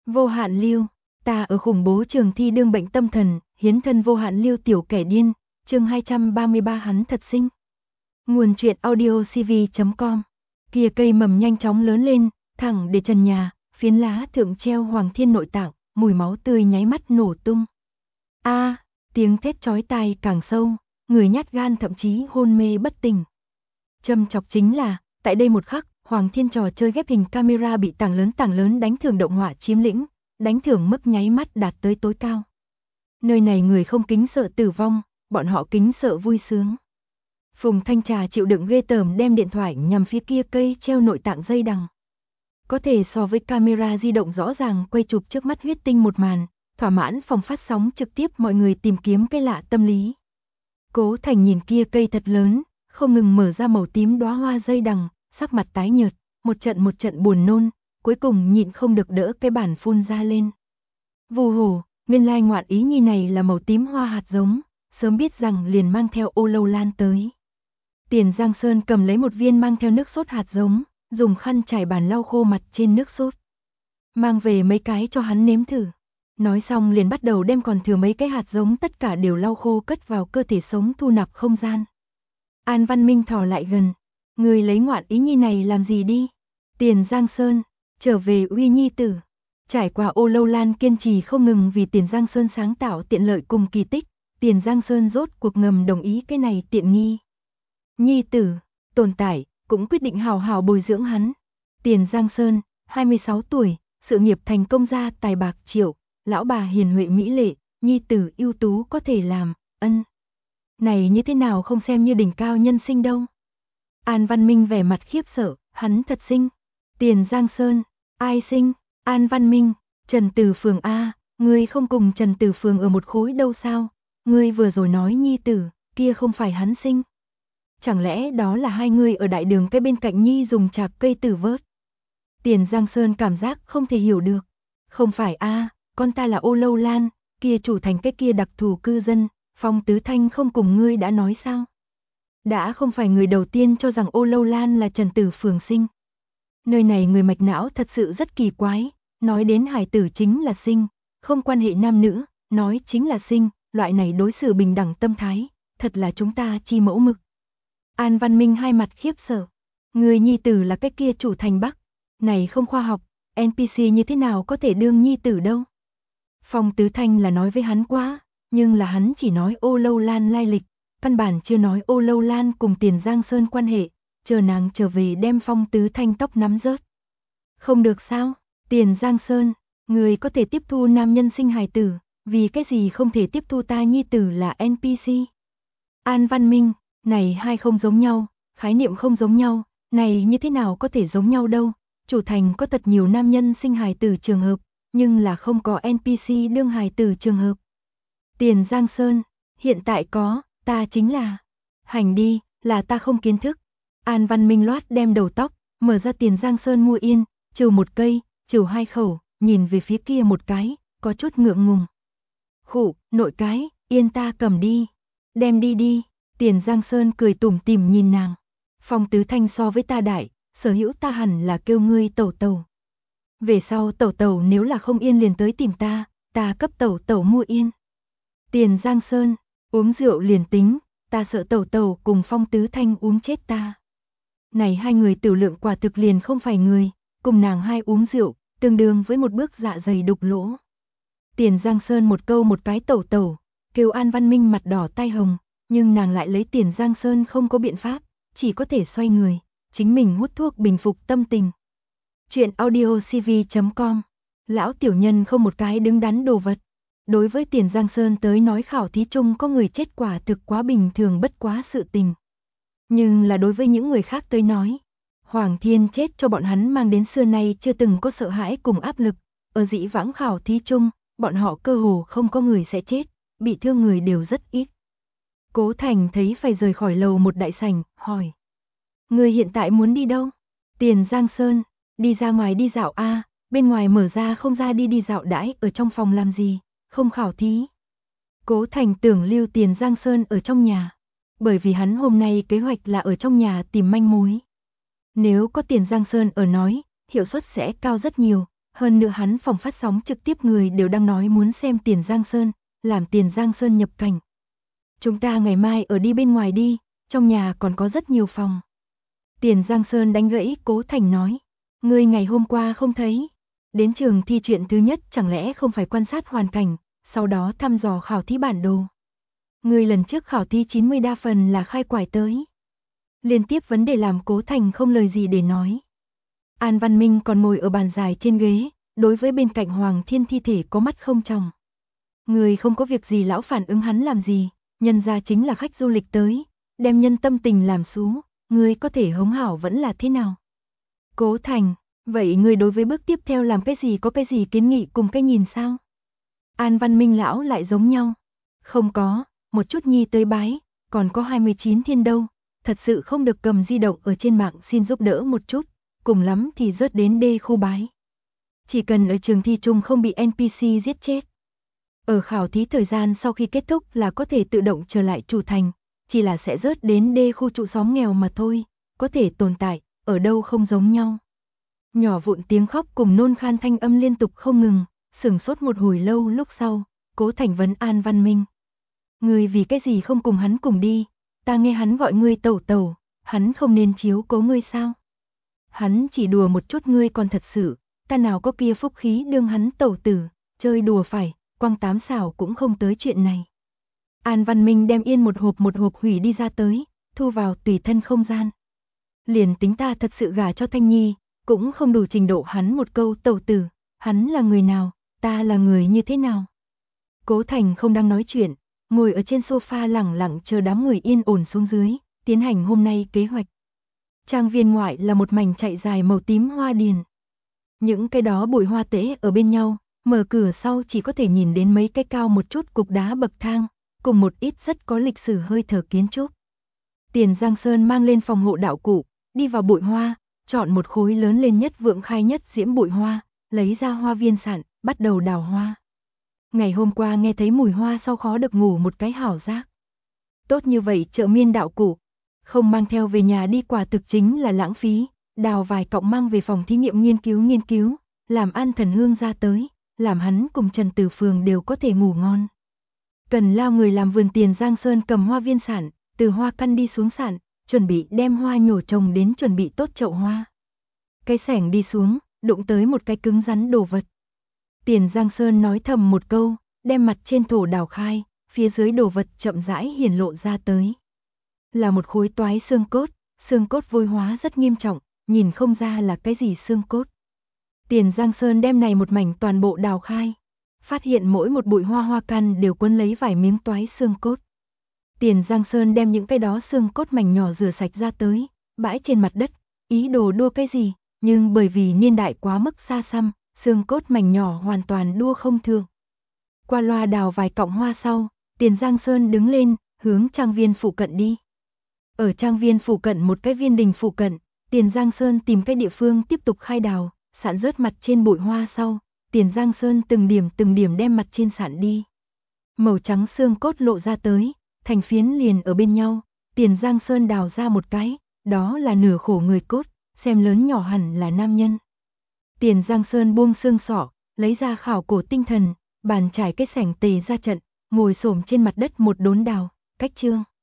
Vô hạn lưu, ta ở khủng bố trường thi đương bệnh tâm thần, hiến thân vô hạn lưu tiểu kẻ điên, chương 233 hắn thật xinh. Nguồn truyện audio cv.com. Kia cây mầm nhanh chóng lớn lên, thẳng để trần nhà, phiến lá thượng treo Hoàng Thiên nội tạng, mùi máu tươi nháy mắt nổ tung. A, tiếng thét chói tai càng sâu, người nhát gan thậm chí hôn mê bất tỉnh. Châm chọc chính là, tại đây một khắc, Hoàng Thiên trò chơi ghép hình camera bị tảng lớn đánh thưởng động họa chiếm lĩnh, đánh thưởng mức nháy mắt đạt tới tối cao. Nơi này người không kính sợ tử vong, bọn họ kính sợ vui sướng. Phùng Thanh Trà chịu đựng ghê tởm đem điện thoại nhằm phía kia cây treo nội tạng dây đằng. Có thể so với camera di động rõ ràng quay chụp trước mắt huyết tinh một màn, thỏa mãn phòng phát sóng trực tiếp mọi người tìm kiếm cái lạ tâm lý. Cố Thành nhìn kia cây thật lớn, không ngừng mở ra màu tím đóa hoa dây đằng, sắc mặt tái nhợt, một trận buồn nôn, cuối cùng nhịn không được đỡ cái bản phun ra lên. Vù hổ, nguyên lai ngoạn ý nhi này là màu tím hoa hạt giống, sớm biết rằng liền mang theo ô lâu lan tới. Tiền Giang Sơn cầm lấy một viên mang theo nước sốt hạt giống, dùng khăn trải bàn lau khô mặt trên nước sốt. Mang về mấy cái cho hắn nếm thử. Nói xong liền bắt đầu đem còn thừa mấy cái hạt giống tất cả đều lau khô cất vào cơ thể sống thu nạp không gian. An Văn Minh thò lại gần. Người lấy ngoạn ý nhi này làm gì đi? Tiền Giang Sơn, trở về uy nhi tử. Trải qua ô lâu lan kiên trì không ngừng vì Tiền Giang Sơn sáng tạo tiện lợi cùng kỳ tích, Tiền Giang Sơn rốt cuộc ngầm đồng ý cái này tiện nghi. Nhi tử, tồn tại, cũng quyết định hào hào bồi dưỡng hắn. Tiền Giang Sơn, 26 tuổi, sự nghiệp thành công gia tài bạc triệu, lão bà hiền huệ mỹ lệ, nhi tử ưu tú có thể làm, ân. Này như thế nào không xem như đỉnh cao nhân sinh đâu. An Văn Minh vẻ mặt khiếp sợ, hắn thật xinh. Tiền Giang Sơn, ai xinh? An Văn Minh, Trần Tử Phường a, ngươi không cùng Trần Tử Phường ở một khối đâu sao? Ngươi vừa rồi nói nhi tử, kia không phải hắn sinh. Chẳng lẽ đó là hai người ở đại đường cái bên cạnh nhi dùng chạc cây tử vớt? Tiền Giang Sơn cảm giác không thể hiểu được. Không phải a, con ta là ô lâu lan, kia chủ thành cái kia đặc thù cư dân, Phong Tứ Thanh không cùng ngươi đã nói sao? Đã không phải người đầu tiên cho rằng ô lâu lan là Trần Tử Phường sinh. Nơi này người mạch não thật sự rất kỳ quái, nói đến hài tử chính là sinh, không quan hệ nam nữ, nói chính là sinh, loại này đối xử bình đẳng tâm thái, thật là chúng ta chi mẫu mực. An Văn Minh hai mặt khiếp sợ, người nhi tử là cái kia chủ thành Bắc, này không khoa học, NPC như thế nào có thể đương nhi tử đâu. Phong Tứ Thanh là nói với hắn quá, nhưng là hắn chỉ nói ô lâu lan lai lịch, căn bản chưa nói ô lâu lan cùng Tiền Giang Sơn quan hệ, chờ nàng trở về đem Phong Tứ Thanh tóc nắm rớt. Không được sao, Tiền Giang Sơn, người có thể tiếp thu nam nhân sinh hài tử, vì cái gì không thể tiếp thu ta nhi tử là NPC. An Văn Minh, này hai không giống nhau, khái niệm không giống nhau, này như thế nào có thể giống nhau đâu, chủ thành có thật nhiều nam nhân sinh hài tử trường hợp, nhưng là không có NPC đương hài tử trường hợp. Tiền Giang Sơn, hiện tại có, ta chính là, hành đi, là ta không kiến thức. An Văn Minh loát đem đầu tóc, mở ra Tiền Giang Sơn mua yên, trừ một cây, trừ hai khẩu, nhìn về phía kia một cái, có chút ngượng ngùng. Khụ, nội cái, yên ta cầm đi, đem đi đi. Tiền Giang Sơn cười tủm tỉm nhìn nàng. Phong Tứ Thanh so với ta đại, sở hữu ta hẳn là kêu ngươi tẩu tẩu. Về sau tẩu tẩu nếu là không yên liền tới tìm ta cấp tẩu tẩu mua yên. Tiền Giang Sơn, uống rượu liền tính, ta sợ tẩu tẩu cùng Phong Tứ Thanh uống chết ta. Này hai người tiểu lượng quả thực liền không phải người, cùng nàng hai uống rượu, tương đương với một bước dạ dày đục lỗ. Tiền Giang Sơn một câu một cái tẩu tẩu, kêu An Văn Minh mặt đỏ tai hồng, nhưng nàng lại lấy Tiền Giang Sơn không có biện pháp, chỉ có thể xoay người, chính mình hút thuốc bình phục tâm tình. Chuyện audio cv.com. Lão tiểu nhân không một cái đứng đắn đồ vật. Đối với Tiền Giang Sơn tới nói khảo thí chung có người chết quả thực quá bình thường bất quá sự tình. Nhưng là đối với những người khác tới nói, Hoàng Thiên chết cho bọn hắn mang đến xưa nay chưa từng có sợ hãi cùng áp lực. Ở dĩ vãng khảo thí chung, bọn họ cơ hồ không có người sẽ chết, bị thương người đều rất ít. Cố Thành thấy phải rời khỏi lầu một đại sảnh, hỏi. Người hiện tại muốn đi đâu? Tiền Giang Sơn, đi ra ngoài đi dạo a, bên ngoài mở ra không ra đi dạo đãi ở trong phòng làm gì, không khảo thí. Cố Thành tưởng lưu Tiền Giang Sơn ở trong nhà, bởi vì hắn hôm nay kế hoạch là ở trong nhà tìm manh mối. Nếu có Tiền Giang Sơn ở nói, hiệu suất sẽ cao rất nhiều, Hơn nữa hắn phòng phát sóng trực tiếp người đều đang nói muốn xem Tiền Giang Sơn, làm Tiền Giang Sơn nhập cảnh. Chúng ta ngày mai ở đi bên ngoài đi, trong nhà còn có rất nhiều phòng. Tiền Giang Sơn đánh gãy Cố Thành nói, ngươi ngày hôm qua không thấy. Đến trường thi chuyện thứ nhất chẳng lẽ không phải quan sát hoàn cảnh, sau đó thăm dò khảo thí bản đồ. Ngươi lần trước khảo thí 90 đa phần là khai quải tới. Liên tiếp vấn đề làm Cố Thành không lời gì để nói. An Văn Minh còn ngồi ở bàn dài trên ghế, đối với bên cạnh Hoàng Thiên thi thể có mắt không tròng. Người không có việc gì lão phản ứng hắn làm gì, nhân ra chính là khách du lịch tới, đem nhân tâm tình làm xú, người có thể hống hảo vẫn là thế nào. Cố Thành, vậy người đối với bước tiếp theo làm cái gì có cái gì kiến nghị cùng cái nhìn sao? An Văn Minh lão lại giống nhau. Không có, một chút nhi tới bái, còn có 29 thiên đâu, thật sự không được cầm di động ở trên mạng xin giúp đỡ một chút, cùng lắm thì rớt đến đê khu bái. Chỉ cần ở trường thi chung không bị NPC giết chết. Ở khảo thí thời gian sau khi kết thúc là có thể tự động trở lại chủ thành, chỉ là sẽ rớt đến đê khu trụ xóm nghèo mà thôi, có thể tồn tại, ở đâu không giống nhau. Nhỏ vụn tiếng khóc cùng nôn khan thanh âm liên tục không ngừng, sửng sốt một hồi lâu lúc sau, Cố Thành vấn An Văn Minh. Ngươi vì cái gì không cùng hắn cùng đi, ta nghe hắn gọi ngươi tẩu tẩu, hắn không nên chiếu cố ngươi sao? Hắn chỉ đùa một chút ngươi còn thật sự, ta nào có kia phúc khí đương hắn tẩu tử, chơi đùa phải, quăng tám xảo cũng không tới chuyện này. An Văn Minh đem yên một hộp hủy đi ra tới, thu vào tùy thân không gian. Liền tính ta thật sự gả cho Thanh Nhi, cũng không đủ trình độ hắn một câu tẩu tử, hắn là người nào, ta là người như thế nào. Cố Thành không đang nói chuyện, ngồi ở trên sofa lẳng lặng chờ đám người yên ổn xuống dưới, tiến hành hôm nay kế hoạch. Trang viên ngoại là một mảnh chạy dài màu tím hoa điền. Những cái đó bụi hoa tễ ở bên nhau, mở cửa sau chỉ có thể nhìn đến mấy cái cao một chút cục đá bậc thang, cùng một ít rất có lịch sử hơi thở kiến trúc. Tiền Giang Sơn mang lên phòng hộ đạo cụ, đi vào bụi hoa, chọn một khối lớn lên nhất vượng khai nhất diễm bụi hoa, lấy ra hoa viên sạn, bắt đầu đào hoa. Ngày hôm qua nghe thấy mùi hoa sau khó được ngủ một cái hảo giác. Tốt như vậy trợ miên đạo cụ, không mang theo về nhà đi quả thực chính là lãng phí, đào vài cọng mang về phòng thí nghiệm nghiên cứu, làm An Thần Hương ra tới, làm hắn cùng Trần Tử Phường đều có thể ngủ ngon. Cần lao người làm vườn Tiền Giang Sơn cầm hoa viên sản, từ hoa căn đi xuống sản, chuẩn bị đem hoa nhổ trồng đến chuẩn bị tốt chậu hoa. Cái xẻng đi xuống, đụng tới một cái cứng rắn đồ vật. Tiền Giang Sơn nói thầm một câu, đem mặt trên thổ đào khai, phía dưới đồ vật chậm rãi hiển lộ ra tới. Là một khối toái xương cốt vôi hóa rất nghiêm trọng, nhìn không ra là cái gì xương cốt. Tiền Giang Sơn đem này một mảnh toàn bộ đào khai, phát hiện mỗi một bụi hoa hoa căn đều quấn lấy vài miếng toái xương cốt. Tiền Giang Sơn đem những cái đó xương cốt mảnh nhỏ rửa sạch ra tới, bãi trên mặt đất, ý đồ đua cái gì, nhưng bởi vì niên đại quá mức xa xăm, xương cốt mảnh nhỏ hoàn toàn đua không thường. Qua loa đào vài cọng hoa sau, Tiền Giang Sơn đứng lên, hướng trang viên phụ cận đi. Ở trang viên phụ cận một cái viên đình phụ cận, Tiền Giang Sơn tìm cái địa phương tiếp tục khai đào, sạn rớt mặt trên bụi hoa sau, Tiền Giang Sơn từng điểm đem mặt trên sạn đi. Màu trắng xương cốt lộ ra tới, thành phiến liền ở bên nhau, Tiền Giang Sơn đào ra một cái, đó là nửa khổ người cốt, xem lớn nhỏ hẳn là nam nhân. Tiền Giang Sơn buông xương sọ, lấy ra khảo cổ tinh thần, bàn trải cái sảnh tề ra trận, ngồi xổm trên mặt đất một đốn đào, cách chương.